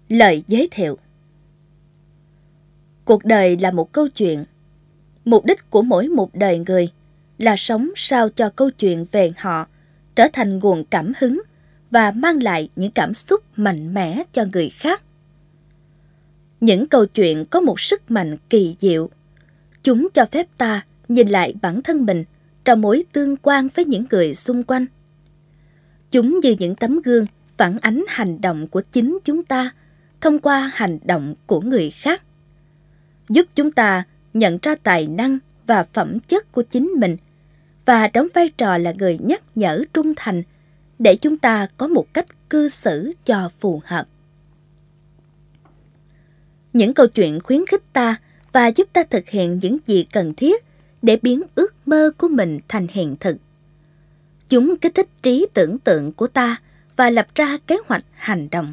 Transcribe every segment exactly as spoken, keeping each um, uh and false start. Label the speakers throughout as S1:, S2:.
S1: Lời giới thiệu. Cuộc đời là một câu chuyện. Mục đích của mỗi một đời người là sống sao cho câu chuyện về họ trở thành nguồn cảm hứng và mang lại những cảm xúc mạnh mẽ cho người khác. Những câu chuyện có một sức mạnh kỳ diệu. Chúng cho phép ta nhìn lại bản thân mình trong mối tương quan với những người xung quanh. Chúng như những tấm gương phản ánh hành động của chính chúng ta thông qua hành động của người khác, giúp chúng ta nhận ra tài năng và phẩm chất của chính mình và đóng vai trò là người nhắc nhở trung thành để chúng ta có một cách cư xử cho phù hợp. Những câu chuyện khuyến khích ta và giúp ta thực hiện những gì cần thiết để biến ước mơ của mình thành hiện thực. Chúng kích thích trí tưởng tượng của ta và lập ra kế hoạch hành động.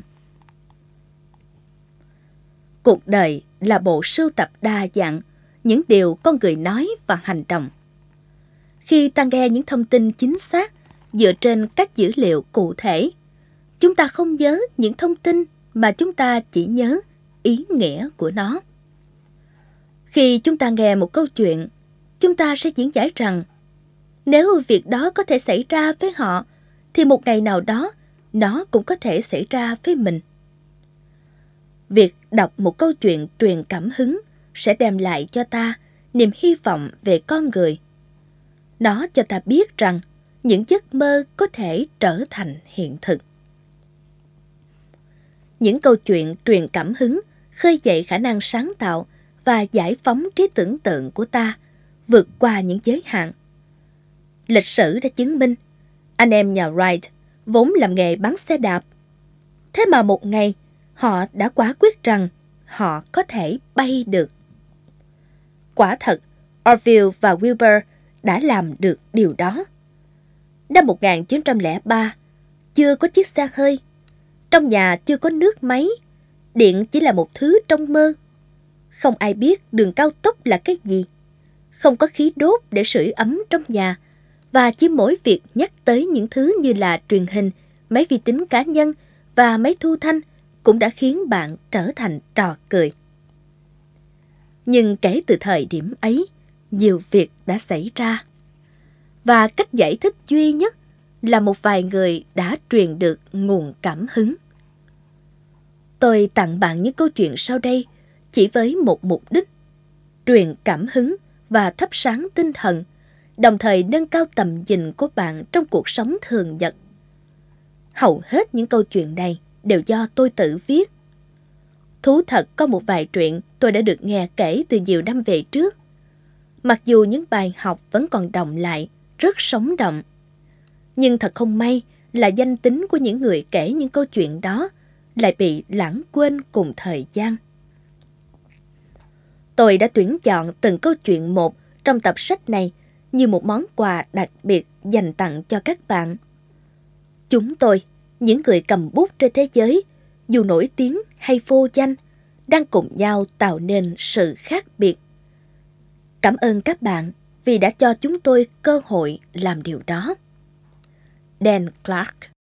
S1: Cuộc đời là bộ sưu tập đa dạng những điều con người nói và hành động. Khi ta nghe những thông tin chính xác dựa trên các dữ liệu cụ thể, chúng ta không nhớ những thông tin mà chúng ta chỉ nhớ ý nghĩa của nó. Khi chúng ta nghe một câu chuyện, chúng ta sẽ diễn giải rằng nếu việc đó có thể xảy ra với họ, thì một ngày nào đó nó cũng có thể xảy ra với mình. Việc đọc một câu chuyện truyền cảm hứng sẽ đem lại cho ta niềm hy vọng về con người. Nó cho ta biết rằng những giấc mơ có thể trở thành hiện thực. Những câu chuyện truyền cảm hứng khơi dậy khả năng sáng tạo và giải phóng trí tưởng tượng của ta vượt qua những giới hạn. Lịch sử đã chứng minh anh em nhà Wright vốn làm nghề bán xe đạp. Thế mà một ngày họ đã quả quyết rằng họ có thể bay được. Quả thật, Orville và Wilbur đã làm được điều đó. Năm một nghìn chín trăm lẻ ba, chưa có chiếc xe hơi, trong nhà chưa có nước máy, điện chỉ là một thứ trong mơ. Không ai biết đường cao tốc là cái gì, không có khí đốt để sưởi ấm trong nhà, và chỉ mỗi việc nhắc tới những thứ như là truyền hình, máy vi tính cá nhân và máy thu thanh cũng đã khiến bạn trở thành trò cười. Nhưng kể từ thời điểm ấy, nhiều việc đã xảy ra. Và cách giải thích duy nhất là một vài người đã truyền được nguồn cảm hứng. Tôi tặng bạn những câu chuyện sau đây chỉ với một mục đích: truyền cảm hứng và thắp sáng tinh thần, đồng thời nâng cao tầm nhìn của bạn trong cuộc sống thường nhật. Hầu hết những câu chuyện này đều do tôi tự viết. Thú thật có một vài chuyện tôi đã được nghe kể từ nhiều năm về trước. Mặc dù những bài học vẫn còn đọng lại, rất sống động. Nhưng thật không may là danh tính của những người kể những câu chuyện đó lại bị lãng quên cùng thời gian. Tôi đã tuyển chọn từng câu chuyện một trong tập sách này như một món quà đặc biệt dành tặng cho các bạn. Chúng tôi, những người cầm bút trên thế giới, dù nổi tiếng hay vô danh, đang cùng nhau tạo nên sự khác biệt. Cảm ơn các bạn vì đã cho chúng tôi cơ hội làm điều đó. Dan Clark.